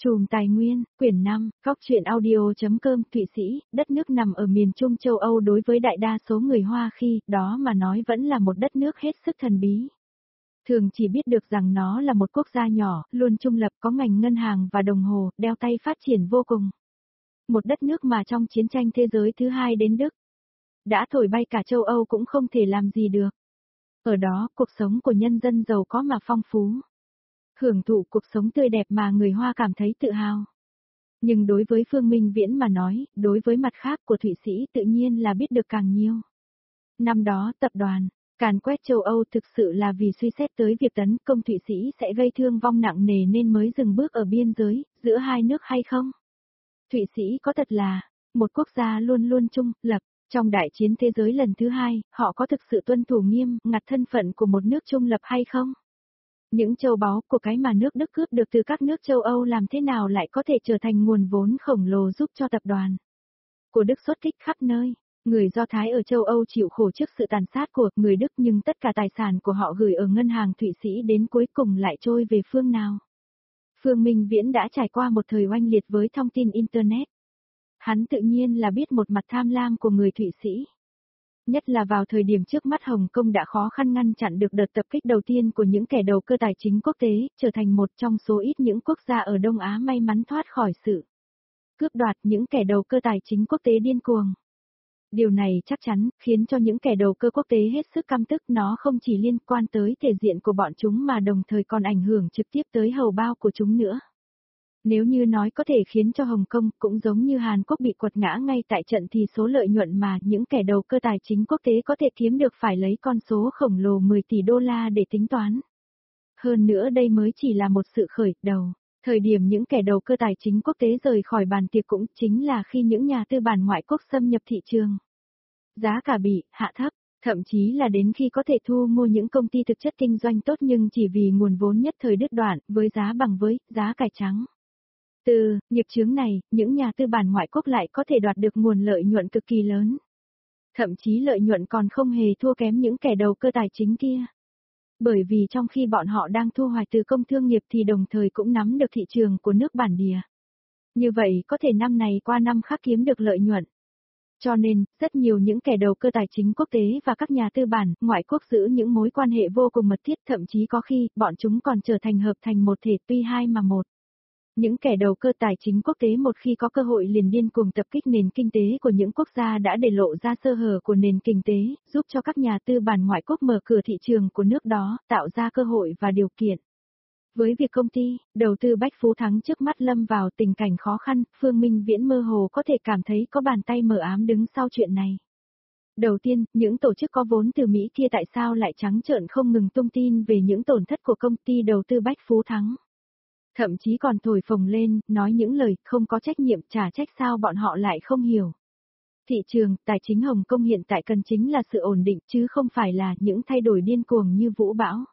Chùm Tài Nguyên, quyển 5, góc truyện audio.com. Thụy Sĩ, đất nước nằm ở miền Trung châu Âu, đối với đại đa số người Hoa khi đó mà nói vẫn là một đất nước hết sức thần bí. Thường chỉ biết được rằng nó là một quốc gia nhỏ, luôn trung lập, có ngành ngân hàng và đồng hồ, đeo tay phát triển vô cùng. Một đất nước mà trong chiến tranh thế giới thứ hai đến Đức đã thổi bay cả châu Âu cũng không thể làm gì được. Ở đó, cuộc sống của nhân dân giàu có mà phong phú. Hưởng thụ cuộc sống tươi đẹp mà người Hoa cảm thấy tự hào. Nhưng đối với Phương Minh Viễn mà nói, đối với mặt khác của Thụy Sĩ tự nhiên là biết được càng nhiều. Năm đó, tập đoàn càn quét châu Âu thực sự là vì suy xét tới việc tấn công Thụy Sĩ sẽ gây thương vong nặng nề nên mới dừng bước ở biên giới, giữa hai nước hay không? Thụy Sĩ có thật là một quốc gia luôn luôn trung lập. Trong đại chiến thế giới lần thứ hai, họ có thực sự tuân thủ nghiêm ngặt thân phận của một nước trung lập hay không? Những châu báu của cái mà nước Đức cướp được từ các nước châu Âu làm thế nào lại có thể trở thành nguồn vốn khổng lồ giúp cho tập đoàn của Đức xuất kích khắp nơi. Người Do Thái ở châu Âu chịu khổ trước sự tàn sát của người Đức, nhưng tất cả tài sản của họ gửi ở ngân hàng Thụy Sĩ đến cuối cùng lại trôi về phương nào? Phương Minh Viễn đã trải qua một thời oanh liệt với thông tin Internet. Hắn tự nhiên là biết một mặt tham lam của người Thụy Sĩ. Nhất là vào thời điểm trước mắt Hồng Kông đã khó khăn ngăn chặn được đợt tập kích đầu tiên của những kẻ đầu cơ tài chính quốc tế, trở thành một trong số ít những quốc gia ở Đông Á may mắn thoát khỏi sự cướp đoạt. Những kẻ đầu cơ tài chính quốc tế điên cuồng. Điều này chắc chắn khiến cho những kẻ đầu cơ quốc tế hết sức căm tức, nó không chỉ liên quan tới thể diện của bọn chúng mà đồng thời còn ảnh hưởng trực tiếp tới hầu bao của chúng nữa. Nếu như nói có thể khiến cho Hồng Kông cũng giống như Hàn Quốc bị quật ngã ngay tại trận thì số lợi nhuận mà những kẻ đầu cơ tài chính quốc tế có thể kiếm được phải lấy con số khổng lồ 10 tỷ đô la để tính toán. Hơn nữa đây mới chỉ là một sự khởi đầu. Thời điểm những kẻ đầu cơ tài chính quốc tế rời khỏi bàn tiệc cũng chính là khi những nhà tư bản ngoại quốc xâm nhập thị trường. Giá cả bị hạ thấp, thậm chí là đến khi có thể thu mua những công ty thực chất kinh doanh tốt nhưng chỉ vì nguồn vốn nhất thời đứt đoạn với giá bằng với giá cải trắng. Từ nghiệp chướng này, những nhà tư bản ngoại quốc lại có thể đoạt được nguồn lợi nhuận cực kỳ lớn. Thậm chí lợi nhuận còn không hề thua kém những kẻ đầu cơ tài chính kia. Bởi vì trong khi bọn họ đang thu hoạch từ công thương nghiệp thì đồng thời cũng nắm được thị trường của nước bản địa. Như vậy có thể năm này qua năm khác kiếm được lợi nhuận. Cho nên, rất nhiều những kẻ đầu cơ tài chính quốc tế và các nhà tư bản ngoại quốc giữ những mối quan hệ vô cùng mật thiết, thậm chí có khi bọn chúng còn trở thành hợp thành một thể tuy hai mà một. Những kẻ đầu cơ tài chính quốc tế một khi có cơ hội liền điên cuồng tập kích nền kinh tế của những quốc gia đã để lộ ra sơ hở của nền kinh tế, giúp cho các nhà tư bản ngoại quốc mở cửa thị trường của nước đó, tạo ra cơ hội và điều kiện. Với việc công ty đầu tư Bách Phú Thắng trước mắt lâm vào tình cảnh khó khăn, Phương Minh Viễn mơ hồ có thể cảm thấy có bàn tay mờ ám đứng sau chuyện này. Đầu tiên, những tổ chức có vốn từ Mỹ kia tại sao lại trắng trợn không ngừng tung tin về những tổn thất của công ty đầu tư Bách Phú Thắng. Thậm chí còn thổi phồng lên, nói những lời không có trách nhiệm, trả trách sao bọn họ lại không hiểu. Thị trường tài chính Hồng Kông hiện tại cần chính là sự ổn định chứ không phải là những thay đổi điên cuồng như vũ bão.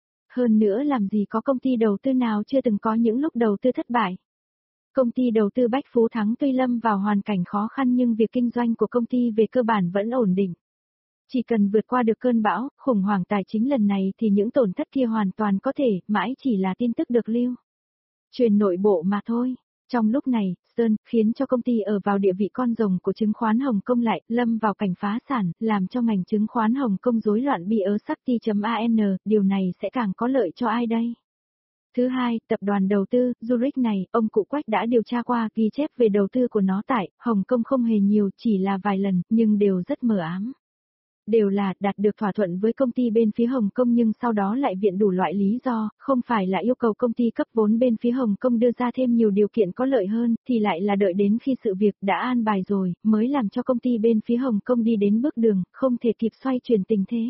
Hơn nữa làm gì có công ty đầu tư nào chưa từng có những lúc đầu tư thất bại. Công ty đầu tư Bách Phú Thắng tuy lâm vào hoàn cảnh khó khăn nhưng việc kinh doanh của công ty về cơ bản vẫn ổn định. Chỉ cần vượt qua được cơn bão, khủng hoảng tài chính lần này thì những tổn thất kia hoàn toàn có thể, mãi chỉ là tin tức được lưu truyền nội bộ mà thôi. Trong lúc này, Sơn khiến cho công ty ở vào địa vị con rồng của chứng khoán Hồng Kông lại lâm vào cảnh phá sản, làm cho ngành chứng khoán Hồng Kông rối loạn bi ớ Sakti.an, điều này sẽ càng có lợi cho ai đây? Thứ hai, tập đoàn đầu tư Zurich này, ông cụ Quách đã điều tra qua, ghi chép về đầu tư của nó tại Hồng Kông không hề nhiều, chỉ là vài lần, nhưng đều rất mờ ám. Đều là đạt được thỏa thuận với công ty bên phía Hồng Kông nhưng sau đó lại viện đủ loại lý do, không phải là yêu cầu công ty cấp vốn bên phía Hồng Kông đưa ra thêm nhiều điều kiện có lợi hơn, thì lại là đợi đến khi sự việc đã an bài rồi, mới làm cho công ty bên phía Hồng Kông đi đến bước đường, không thể kịp xoay chuyển tình thế.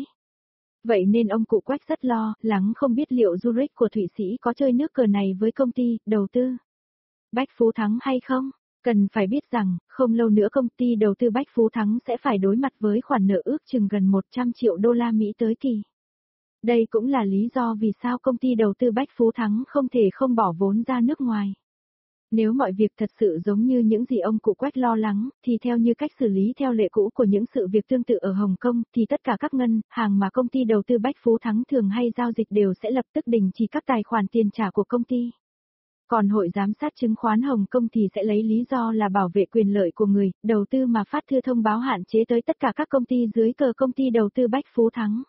Vậy nên ông cụ Quách rất lo lắng không biết liệu Zurich của Thụy Sĩ có chơi nước cờ này với công ty đầu tư Bách Phú Thắng hay không? Cần phải biết rằng, không lâu nữa công ty đầu tư Bách Phú Thắng sẽ phải đối mặt với khoản nợ ước chừng gần 100 triệu đô la Mỹ tới kỳ. Đây cũng là lý do vì sao công ty đầu tư Bách Phú Thắng không thể không bỏ vốn ra nước ngoài. Nếu mọi việc thật sự giống như những gì ông cụ Quách lo lắng, thì theo như cách xử lý theo lệ cũ của những sự việc tương tự ở Hồng Kông, thì tất cả các ngân hàng mà công ty đầu tư Bách Phú Thắng thường hay giao dịch đều sẽ lập tức đình chỉ các tài khoản tiền trả của công ty. Còn hội giám sát chứng khoán Hồng Kông thì sẽ lấy lý do là bảo vệ quyền lợi của người đầu tư mà phát thư thông báo hạn chế tới tất cả các công ty dưới cờ công ty đầu tư Bách Phú Thắng.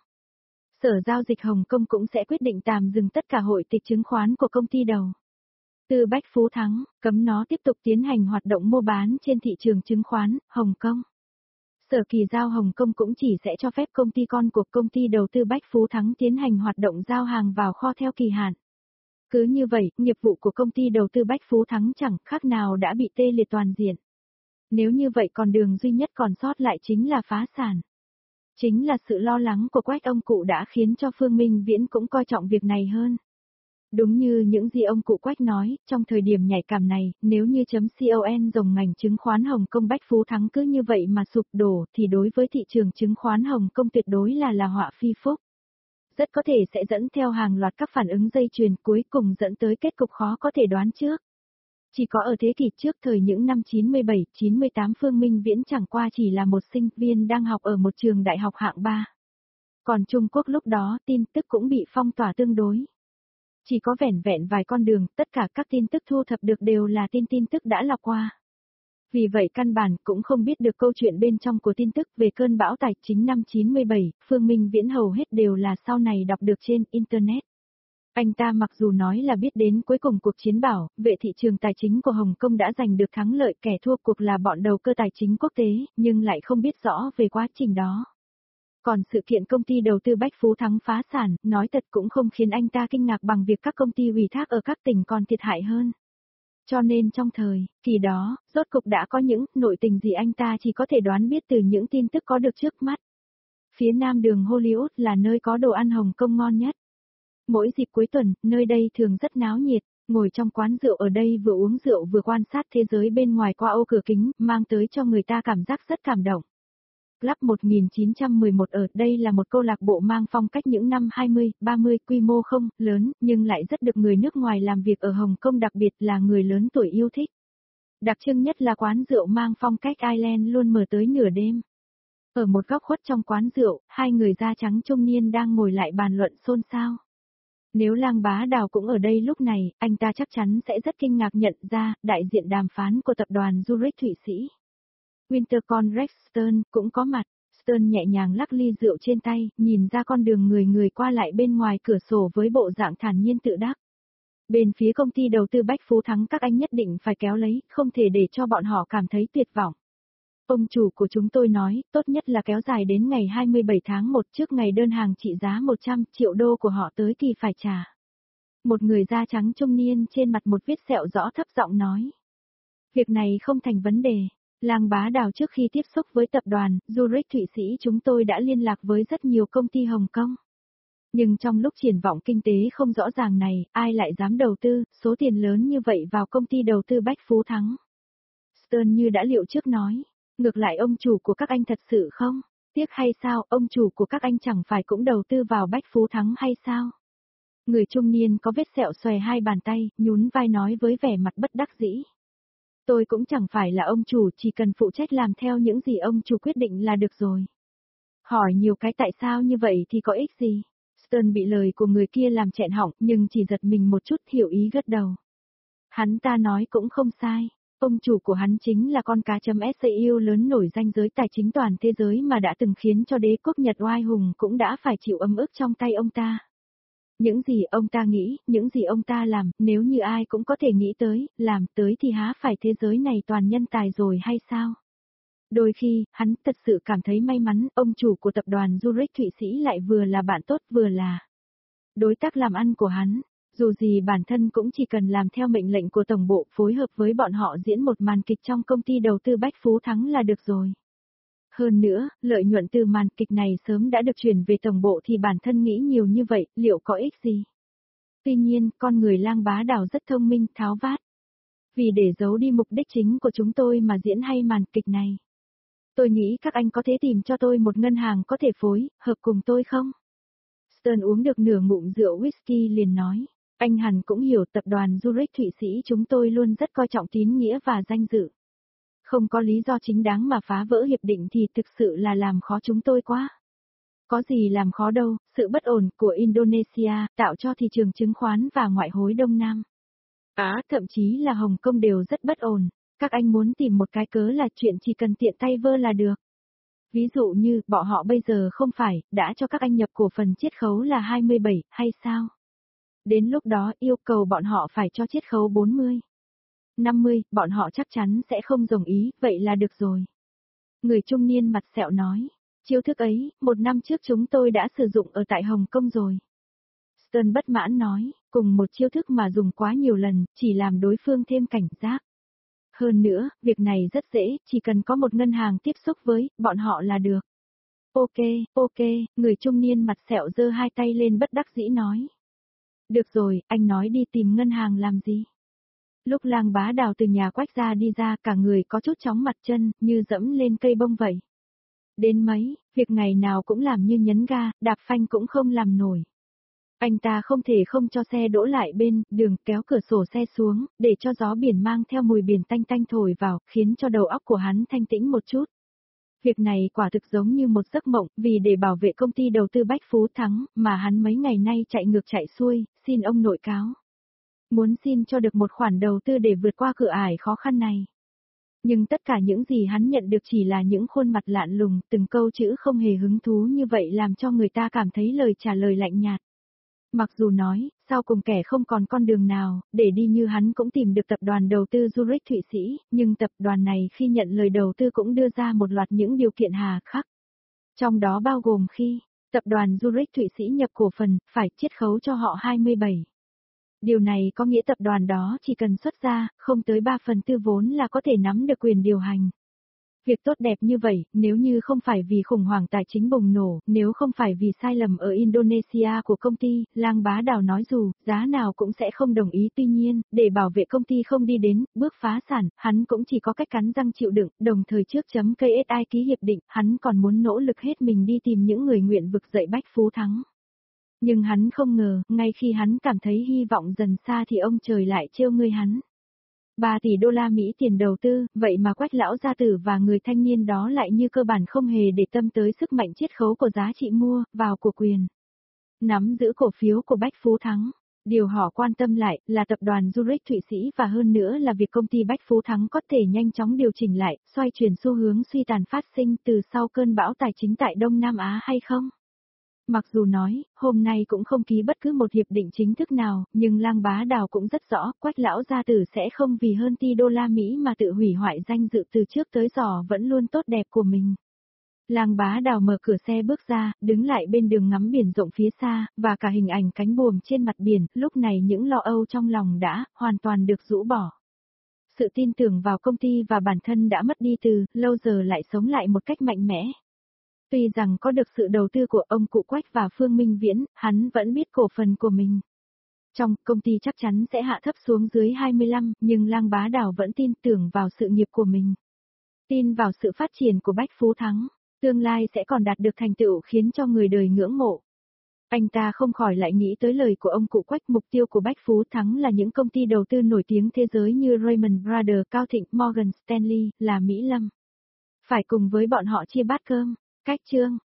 Sở giao dịch Hồng Kông cũng sẽ quyết định tạm dừng tất cả hội tịch chứng khoán của công ty đầu tư Bách Phú Thắng, cấm nó tiếp tục tiến hành hoạt động mua bán trên thị trường chứng khoán Hồng Kông. Sở Kỳ giao Hồng Kông cũng chỉ sẽ cho phép công ty con của công ty đầu tư Bách Phú Thắng tiến hành hoạt động giao hàng vào kho theo kỳ hạn. Cứ như vậy, nghiệp vụ của công ty đầu tư Bách Phú Thắng chẳng khác nào đã bị tê liệt toàn diện. Nếu như vậy còn đường duy nhất còn sót lại chính là phá sản. Chính là sự lo lắng của Quách ông cụ đã khiến cho Phương Minh Viễn cũng coi trọng việc này hơn. Đúng như những gì ông cụ Quách nói, trong thời điểm nhạy cảm này, nếu như .com dòng ngành chứng khoán Hồng Kông Bách Phú Thắng cứ như vậy mà sụp đổ thì đối với thị trường chứng khoán Hồng Kông tuyệt đối là họa phi phúc. Rất có thể sẽ dẫn theo hàng loạt các phản ứng dây chuyền cuối cùng dẫn tới kết cục khó có thể đoán trước. Chỉ có ở thế kỷ trước thời những năm 97, 98 Phương Minh Viễn chẳng qua chỉ là một sinh viên đang học ở một trường đại học hạng 3. Còn Trung Quốc lúc đó tin tức cũng bị phong tỏa tương đối. Chỉ có vẻn vẹn vài con đường, tất cả các tin tức thu thập được đều là tin tức đã lọc qua. Vì vậy căn bản cũng không biết được câu chuyện bên trong của tin tức về cơn bão tài chính năm 97, Phương Minh Viễn hầu hết đều là sau này đọc được trên Internet. Anh ta mặc dù nói là biết đến cuối cùng cuộc chiến bảo vệ thị trường tài chính của Hồng Kông đã giành được thắng lợi, kẻ thua cuộc là bọn đầu cơ tài chính quốc tế, nhưng lại không biết rõ về quá trình đó. Còn sự kiện công ty đầu tư Bách Phú Thắng phá sản, nói thật cũng không khiến anh ta kinh ngạc bằng việc các công ty ủy thác ở các tỉnh còn thiệt hại hơn. Cho nên trong thời kỳ đó, rốt cục đã có những nội tình gì anh ta chỉ có thể đoán biết từ những tin tức có được trước mắt. Phía nam đường Hollywood là nơi có đồ ăn Hồng Kông ngon nhất. Mỗi dịp cuối tuần, nơi đây thường rất náo nhiệt, ngồi trong quán rượu ở đây vừa uống rượu vừa quan sát thế giới bên ngoài qua ô cửa kính, mang tới cho người ta cảm giác rất cảm động. Club 1911 ở đây là một câu lạc bộ mang phong cách những năm 20, 30, quy mô không lớn, nhưng lại rất được người nước ngoài làm việc ở Hồng Kông đặc biệt là người lớn tuổi yêu thích. Đặc trưng nhất là quán rượu mang phong cách Ireland luôn mở tới nửa đêm. Ở một góc khuất trong quán rượu, hai người da trắng trung niên đang ngồi lại bàn luận xôn xao. Nếu Lang Bá Đào cũng ở đây lúc này, anh ta chắc chắn sẽ rất kinh ngạc nhận ra, đại diện đàm phán của tập đoàn Zurich Thụy Sĩ. Winterkorn Rex Stern cũng có mặt. Stern nhẹ nhàng lắc ly rượu trên tay, nhìn ra con đường người qua lại bên ngoài cửa sổ với bộ dạng thản nhiên tự đắc. Bên phía công ty đầu tư Bách Phú Thắng các anh nhất định phải kéo lấy, không thể để cho bọn họ cảm thấy tuyệt vọng. Ông chủ của chúng tôi nói, tốt nhất là kéo dài đến ngày 27 tháng 1 trước ngày đơn hàng trị giá 100 triệu đô của họ tới kỳ phải trả. Một người da trắng trung niên trên mặt một vết sẹo rõ thấp giọng nói. Việc này không thành vấn đề. Lang Bá Đào trước khi tiếp xúc với tập đoàn Zurich Thụy Sĩ chúng tôi đã liên lạc với rất nhiều công ty Hồng Kông. Nhưng trong lúc triển vọng kinh tế không rõ ràng này, ai lại dám đầu tư số tiền lớn như vậy vào công ty đầu tư Bách Phú Thắng? Stern như đã liệu trước nói. Ngược lại ông chủ của các anh thật sự không? Tiếc hay sao, ông chủ của các anh chẳng phải cũng đầu tư vào Bách Phú Thắng hay sao? Người trung niên có vết sẹo xòe hai bàn tay, nhún vai nói với vẻ mặt bất đắc dĩ. Tôi cũng chẳng phải là ông chủ, chỉ cần phụ trách làm theo những gì ông chủ quyết định là được rồi. Hỏi nhiều cái tại sao như vậy thì có ích gì? Stern bị lời của người kia làm nghẹn họng nhưng chỉ giật mình một chút hiểu ý gật đầu. Hắn ta nói cũng không sai. Ông chủ của hắn chính là con cá.siêu lớn nổi danh giới tài chính toàn thế giới mà đã từng khiến cho đế quốc Nhật oai hùng cũng đã phải chịu ấm ức trong tay ông ta. Những gì ông ta nghĩ, những gì ông ta làm, nếu như ai cũng có thể nghĩ tới, làm tới thì há phải thế giới này toàn nhân tài rồi hay sao? Đôi khi, hắn thật sự cảm thấy may mắn, ông chủ của tập đoàn Zurich Thụy Sĩ lại vừa là bạn tốt vừa là đối tác làm ăn của hắn. Dù gì bản thân cũng chỉ cần làm theo mệnh lệnh của tổng bộ phối hợp với bọn họ diễn một màn kịch trong công ty đầu tư Bách Phú Thắng là được rồi. Hơn nữa, lợi nhuận từ màn kịch này sớm đã được chuyển về tổng bộ thì bản thân nghĩ nhiều như vậy, liệu có ích gì? Tuy nhiên, con người Lang Bá Đào rất thông minh, tháo vát. Vì để giấu đi mục đích chính của chúng tôi mà diễn hay màn kịch này. Tôi nghĩ các anh có thể tìm cho tôi một ngân hàng có thể phối, hợp cùng tôi không? Stern uống được nửa ngụm rượu whisky liền nói. Anh hẳn cũng hiểu tập đoàn Zurich Thụy Sĩ chúng tôi luôn rất coi trọng tín nghĩa và danh dự. Không có lý do chính đáng mà phá vỡ hiệp định thì thực sự là làm khó chúng tôi quá. Có gì làm khó đâu, sự bất ổn của Indonesia tạo cho thị trường chứng khoán và ngoại hối Đông Nam Á, thậm chí là Hồng Kông đều rất bất ổn. Các anh muốn tìm một cái cớ là chuyện chỉ cần tiện tay vơ là được. Ví dụ như, bọn họ bây giờ không phải, đã cho các anh nhập cổ phần chiết khấu là 27, hay sao? Đến lúc đó yêu cầu bọn họ phải cho chiết khấu 40. 50, bọn họ chắc chắn sẽ không đồng ý, vậy là được rồi. Người trung niên mặt sẹo nói, chiêu thức ấy, 1 năm trước chúng tôi đã sử dụng ở tại Hồng Kông rồi. Stern bất mãn nói, cùng một chiêu thức mà dùng quá nhiều lần, chỉ làm đối phương thêm cảnh giác. Hơn nữa, việc này rất dễ, chỉ cần có một ngân hàng tiếp xúc với bọn họ là được. Ok, người trung niên mặt sẹo giơ 2 tay lên bất đắc dĩ nói. Được rồi, anh nói đi tìm ngân hàng làm gì? Lúc Lang Bá Đào từ nhà Quách ra đi ra, cả người có chút chóng mặt chân, như dẫm lên cây bông vậy. Đến mấy, việc ngày nào cũng làm như nhấn ga, đạp phanh cũng không làm nổi. Anh ta không thể không cho xe đỗ lại bên đường, kéo cửa sổ xe xuống, để cho gió biển mang theo mùi biển tanh tanh thổi vào, khiến cho đầu óc của hắn thanh tĩnh một chút. Việc này quả thực giống như một giấc mộng, vì để bảo vệ công ty đầu tư Bách Phú Thắng, mà hắn mấy ngày nay chạy ngược chạy xuôi, xin ông nội cáo. Muốn xin cho được một khoản đầu tư để vượt qua cửa ải khó khăn này. Nhưng tất cả những gì hắn nhận được chỉ là những khuôn mặt lạn lùng, từng câu chữ không hề hứng thú như vậy làm cho người ta cảm thấy lời trả lời lạnh nhạt. Mặc dù nói, sau cùng kẻ không còn con đường nào, để đi như hắn cũng tìm được tập đoàn đầu tư Zurich Thụy Sĩ, nhưng tập đoàn này khi nhận lời đầu tư cũng đưa ra một loạt những điều kiện hà khắc. Trong đó bao gồm khi, tập đoàn Zurich Thụy Sĩ nhập cổ phần, phải chiết khấu cho họ 27. Điều này có nghĩa tập đoàn đó chỉ cần xuất ra, không tới 3/4 vốn là có thể nắm được quyền điều hành. Việc tốt đẹp như vậy, nếu như không phải vì khủng hoảng tài chính bùng nổ, nếu không phải vì sai lầm ở Indonesia của công ty, Lang Bá Đào nói dù, giá nào cũng sẽ không đồng ý. Tuy nhiên, để bảo vệ công ty không đi đến, bước phá sản, hắn cũng chỉ có cách cắn răng chịu đựng, đồng thời trước KSI ký hiệp định, hắn còn muốn nỗ lực hết mình đi tìm những người nguyện vực dậy Bách Phú Thắng. Nhưng hắn không ngờ, ngay khi hắn cảm thấy hy vọng dần xa thì ông trời lại trêu ngươi hắn. 3 tỷ đô la Mỹ tiền đầu tư, vậy mà Quách lão gia tử và người thanh niên đó lại như cơ bản không hề để tâm tới sức mạnh chiết khấu của giá trị mua vào của quyền. Nắm giữ cổ phiếu của Bách Phú Thắng. Điều họ quan tâm lại là tập đoàn Zurich Thụy Sĩ và hơn nữa là việc công ty Bách Phú Thắng có thể nhanh chóng điều chỉnh lại, xoay chuyển xu hướng suy tàn phát sinh từ sau cơn bão tài chính tại Đông Nam Á hay không. Mặc dù nói, hôm nay cũng không ký bất cứ một hiệp định chính thức nào, nhưng Lang Bá Đào cũng rất rõ, Quách lão gia tử sẽ không vì hơn tỷ đô la Mỹ mà tự hủy hoại danh dự từ trước tới giờ vẫn luôn tốt đẹp của mình. Lang Bá Đào mở cửa xe bước ra, đứng lại bên đường ngắm biển rộng phía xa, và cả hình ảnh cánh buồm trên mặt biển, lúc này những lo âu trong lòng đã hoàn toàn được rũ bỏ. Sự tin tưởng vào công ty và bản thân đã mất đi từ lâu giờ lại sống lại một cách mạnh mẽ. Tuy rằng có được sự đầu tư của ông cụ Quách và Phương Minh Viễn, hắn vẫn biết cổ phần của mình. Trong công ty chắc chắn sẽ hạ thấp xuống dưới 25, nhưng Lang Bá Đào vẫn tin tưởng vào sự nghiệp của mình. Tin vào sự phát triển của Bách Phú Thắng, tương lai sẽ còn đạt được thành tựu khiến cho người đời ngưỡng mộ. Anh ta không khỏi lại nghĩ tới lời của ông cụ Quách, mục tiêu của Bách Phú Thắng là những công ty đầu tư nổi tiếng thế giới như Raymond Brothers, Cao Thịnh, Morgan Stanley, là Mỹ Lâm. Phải cùng với bọn họ chia bát cơm. Cách chương